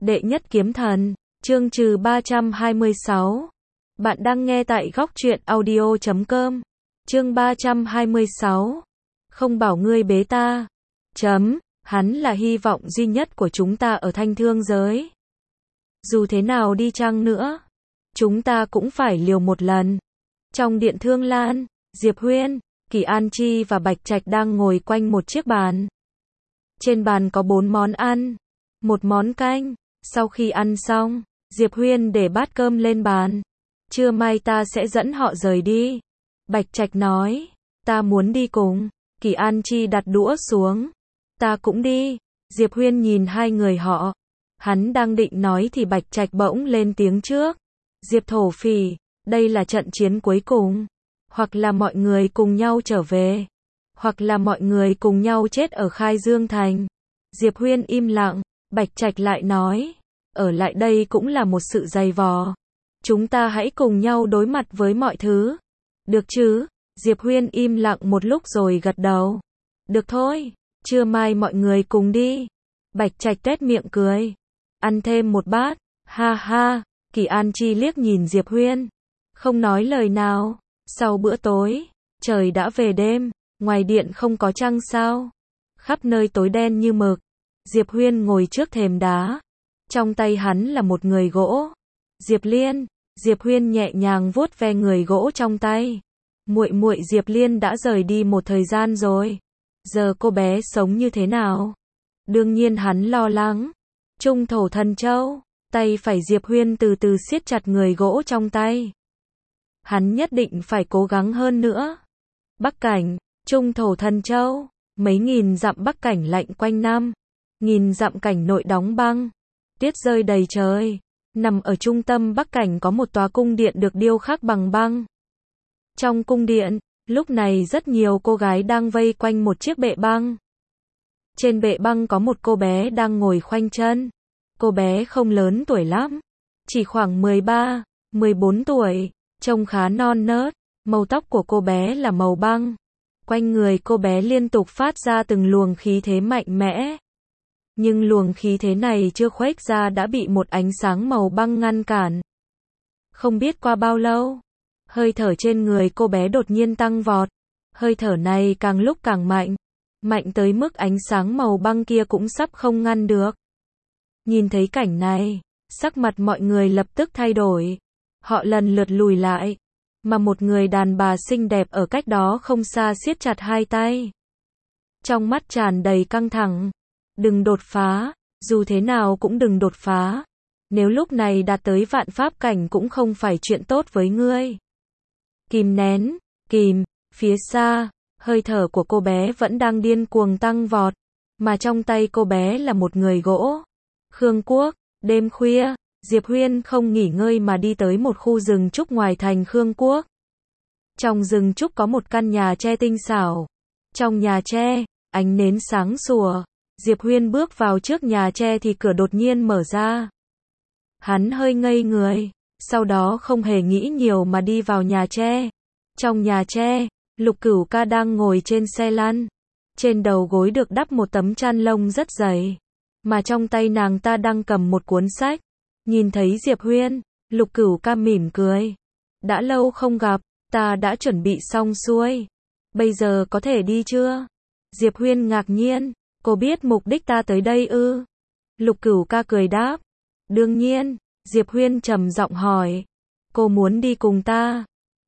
Đệ nhất kiếm thần, chương trừ 326. Bạn đang nghe tại góc truyện audio.com. Chương 326. Không bảo ngươi bế ta. Hắn là hy vọng duy nhất của chúng ta ở thanh thương giới. Dù thế nào đi chăng nữa, chúng ta cũng phải liều một lần. Trong điện Thương Lan, Diệp Huyên, Kỳ An Chi và Bạch Trạch đang ngồi quanh một chiếc bàn. Trên bàn có 4 món ăn, một món canh. Sau khi ăn xong, Diệp Huyên để bát cơm lên bàn. Trưa mai ta sẽ dẫn họ rời đi. Bạch Trạch nói, ta muốn đi cùng. Kỳ An Chi đặt đũa xuống. Ta cũng đi. Diệp Huyên nhìn hai người họ. Hắn đang định nói thì Bạch Trạch bỗng lên tiếng trước. Diệp thổ phỉ, đây là trận chiến cuối cùng. Hoặc là mọi người cùng nhau trở về. Hoặc là mọi người cùng nhau chết ở Khai Dương Thành. Diệp Huyên im lặng. Bạch Trạch lại nói, ở lại đây cũng là một sự dày vò. Chúng ta hãy cùng nhau đối mặt với mọi thứ. Được chứ? Diệp Huyên im lặng một lúc rồi gật đầu. Được thôi, trưa mai mọi người cùng đi. Bạch Trạch tuét miệng cười. Ăn thêm một bát, ha ha. Kỳ An Chi liếc nhìn Diệp Huyên, không nói lời nào. Sau bữa tối, trời đã về đêm, ngoài điện không có trăng sao. Khắp nơi tối đen như mực. Diệp Huyên ngồi trước thềm đá. Trong tay hắn là một người gỗ. Diệp Liên. Diệp Huyên nhẹ nhàng vuốt ve người gỗ trong tay. Muội muội Diệp Liên đã rời đi một thời gian rồi. Giờ cô bé sống như thế nào? Đương nhiên hắn lo lắng. Trung thổ thần châu. Tay phải Diệp Huyên từ từ siết chặt người gỗ trong tay. Hắn nhất định phải cố gắng hơn nữa. Bắc cảnh, Trung thổ thần châu. Mấy nghìn dặm bắc cảnh lạnh quanh năm. Nghìn dặm cảnh nội đóng băng. Tuyết rơi đầy trời. Nằm ở trung tâm bắc cảnh có một tòa cung điện được điêu khắc bằng băng. Trong cung điện, lúc này rất nhiều cô gái đang vây quanh một chiếc bệ băng. Trên bệ băng có một cô bé đang ngồi khoanh chân. Cô bé không lớn tuổi lắm. Chỉ khoảng 13, 14 tuổi. Trông khá non nớt. Màu tóc của cô bé là màu băng. Quanh người cô bé liên tục phát ra từng luồng khí thế mạnh mẽ. Nhưng luồng khí thế này chưa khuếch ra đã bị một ánh sáng màu băng ngăn cản. Không biết qua bao lâu, hơi thở trên người cô bé đột nhiên tăng vọt. Hơi thở này càng lúc càng mạnh. Mạnh tới mức ánh sáng màu băng kia cũng sắp không ngăn được. Nhìn thấy cảnh này, sắc mặt mọi người lập tức thay đổi. Họ lần lượt lùi lại. Mà một người đàn bà xinh đẹp ở cách đó không xa siết chặt hai tay. Trong mắt tràn đầy căng thẳng. Đừng đột phá, dù thế nào cũng đừng đột phá. Nếu lúc này đạt tới vạn pháp cảnh cũng không phải chuyện tốt với ngươi. Kìm nén, kìm, phía xa, hơi thở của cô bé vẫn đang điên cuồng tăng vọt. Mà trong tay cô bé là một người gỗ. Khương Quốc, đêm khuya, Diệp Huyên không nghỉ ngơi mà đi tới một khu rừng trúc ngoài thành Khương Quốc. Trong rừng trúc có một căn nhà tre tinh xảo. Trong nhà tre, ánh nến sáng sủa. Diệp Huyên bước vào trước nhà tre thì cửa đột nhiên mở ra. Hắn hơi ngây người, sau đó không hề nghĩ nhiều mà đi vào nhà tre. Trong nhà tre, Lục Cửu Ca đang ngồi trên xe lăn. Trên đầu gối được đắp một tấm chăn lông rất dày. Mà trong tay nàng ta đang cầm một cuốn sách. Nhìn thấy Diệp Huyên, Lục Cửu Ca mỉm cười. Đã lâu không gặp, ta đã chuẩn bị xong xuôi. Bây giờ có thể đi chưa? Diệp Huyên ngạc nhiên. Cô biết mục đích ta tới đây ư? Lục Cửu Ca cười đáp. Đương nhiên. Diệp Huyên trầm giọng hỏi. Cô muốn đi cùng ta?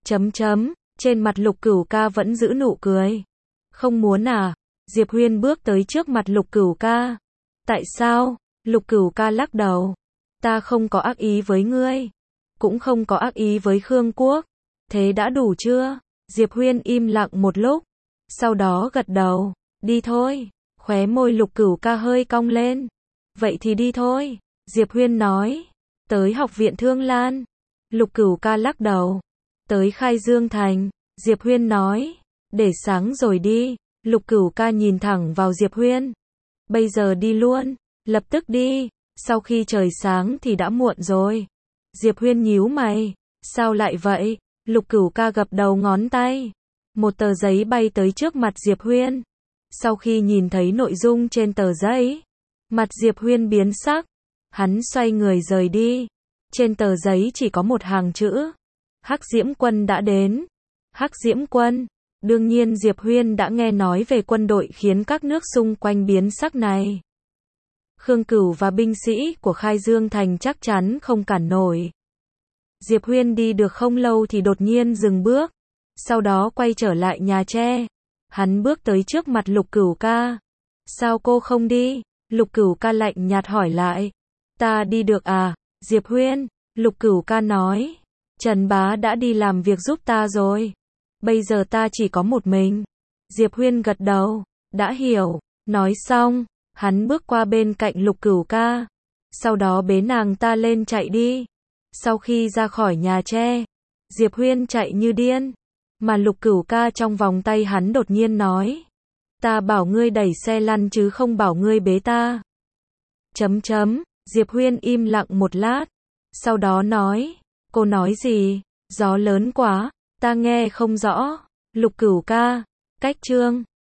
Trên mặt Lục Cửu Ca vẫn giữ nụ cười. Không muốn à? Diệp Huyên bước tới trước mặt Lục Cửu Ca. Tại sao? Lục Cửu Ca lắc đầu. Ta không có ác ý với ngươi. Cũng không có ác ý với Khương Quốc. Thế đã đủ chưa? Diệp Huyên im lặng một lúc. Sau đó gật đầu. Đi thôi. Khóe môi Lục Cửu Ca hơi cong lên. Vậy thì đi thôi. Diệp Huyên nói. Tới học viện Thương Lan. Lục Cửu Ca lắc đầu. Tới Khai Dương Thành. Diệp Huyên nói. Để sáng rồi đi. Lục Cửu Ca nhìn thẳng vào Diệp Huyên. Bây giờ đi luôn. Lập tức đi. Sau khi trời sáng thì đã muộn rồi. Diệp Huyên nhíu mày. Sao lại vậy? Lục Cửu Ca gập đầu ngón tay. Một tờ giấy bay tới trước mặt Diệp Huyên. Sau khi nhìn thấy nội dung trên tờ giấy, mặt Diệp Huyên biến sắc. Hắn xoay người rời đi. Trên tờ giấy chỉ có một hàng chữ. Hắc Diễm Quân đã đến. Hắc Diễm Quân. Đương nhiên Diệp Huyên đã nghe nói về quân đội khiến các nước xung quanh biến sắc này. Khương Cửu và binh sĩ của Khai Dương Thành chắc chắn không cản nổi. Diệp Huyên đi được không lâu thì đột nhiên dừng bước. Sau đó quay trở lại nhà tre. Hắn bước tới trước mặt Lục Cửu ca. Sao cô không đi? Lục Cửu ca lạnh nhạt hỏi lại. Ta đi được à? Diệp Huyên. Lục Cửu ca nói. Trần bá đã đi làm việc giúp ta rồi. Bây giờ ta chỉ có một mình. Diệp Huyên gật đầu. Đã hiểu. Nói xong, hắn bước qua bên cạnh Lục Cửu ca. Sau đó bế nàng ta lên chạy đi. Sau khi ra khỏi nhà tre, Diệp Huyên chạy như điên. Mà Lục Cửu ca trong vòng tay hắn đột nhiên nói. Ta bảo ngươi đẩy xe lăn chứ không bảo ngươi bế ta. Diệp Huyên im lặng một lát. Sau đó nói. Cô nói gì? Gió lớn quá, ta nghe không rõ. Lục Cửu ca. Cách chương